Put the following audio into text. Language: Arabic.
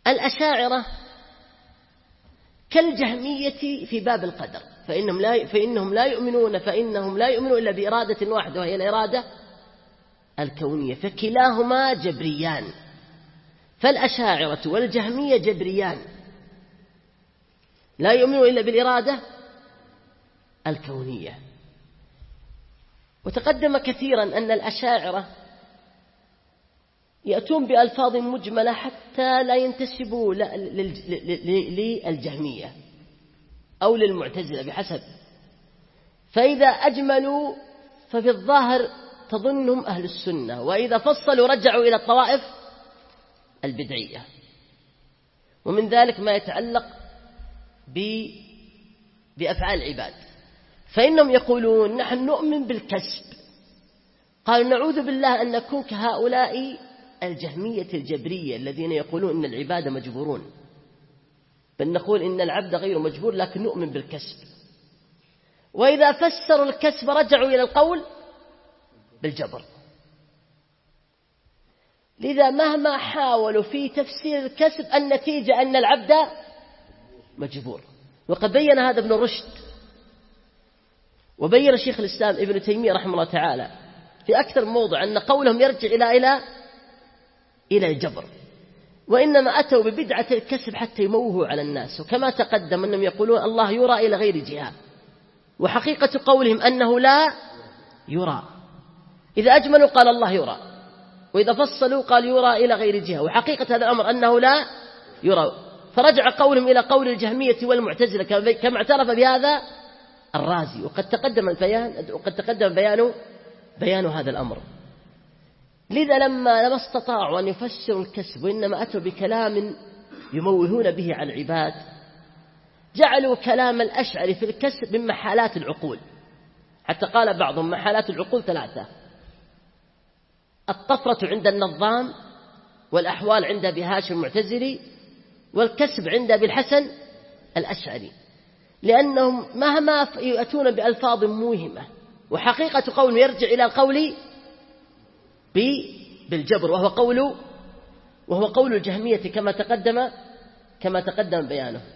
الأشاعرة كالجهمية في باب القدر، فإنهم لا يؤمنون إلا بإرادة واحدة وهي الإرادة الكونية، فكلاهما جبريان. فالأشاعرة والجهمية جبريان لا يؤمنون إلا بالإرادة الكونية. وتقدم كثيرا أن الأشاعرة يأتون بألفاظ مجملة حتى لا ينتسبوا للجهمية أو للمعتزلة بحسب، فإذا أجملوا ففي الظاهر تظنهم أهل السنة، وإذا فصلوا رجعوا إلى الطوائف البدعية. ومن ذلك ما يتعلق بأفعال العباد، فإنهم يقولون نحن نؤمن بالكسب، قالوا نعوذ بالله أن نكون كهؤلاء الجهمية الجبرية الذين يقولون إن العباد مجبورون، بل نقول إن العبد غير مجبور لكن نؤمن بالكسب. وإذا فسروا الكسب رجعوا إلى القول بالجبر. لذا مهما حاولوا في تفسير الكسب النتيجة أن العبد مجبور. وقد بين هذا ابن رشد، وبين شيخ الإسلام ابن تيمية رحمه الله تعالى في أكثر موضع أن قولهم يرجع إلى الجبر، وإنما أتوا ببدعة الكسب حتى يموهوا على الناس. وكما تقدم أنهم يقولون الله يرى إلى غير جهة، وحقيقة قولهم أنه لا يرى. إذا أجملوا قال الله يرى، وإذا فصلوا قال يرى إلى غير جهة، وحقيقة هذا الأمر أنه لا يرى. فرجع قولهم إلى قول الجهمية والمعتزلة كما اعترف بهذا الرازي. وقد تقدم بيان هذا الأمر. لذا لما استطاعوا أن يفسروا الكسب وإنما أتوا بكلام يموهون به عن العباد، جعلوا كلام الأشعري في الكسب من محالات العقول، حتى قال بعضهم محالات العقول 3: الطفرة عند النظام، والأحوال عند أبي هاشم المعتزلي، والكسب عند أبي الحسن الأشعري، لأنهم مهما يأتون بألفاظ موهمة وحقيقة قول يرجع إلى القول بالجبر، وهو قول الجهمية كما تقدم بيانه.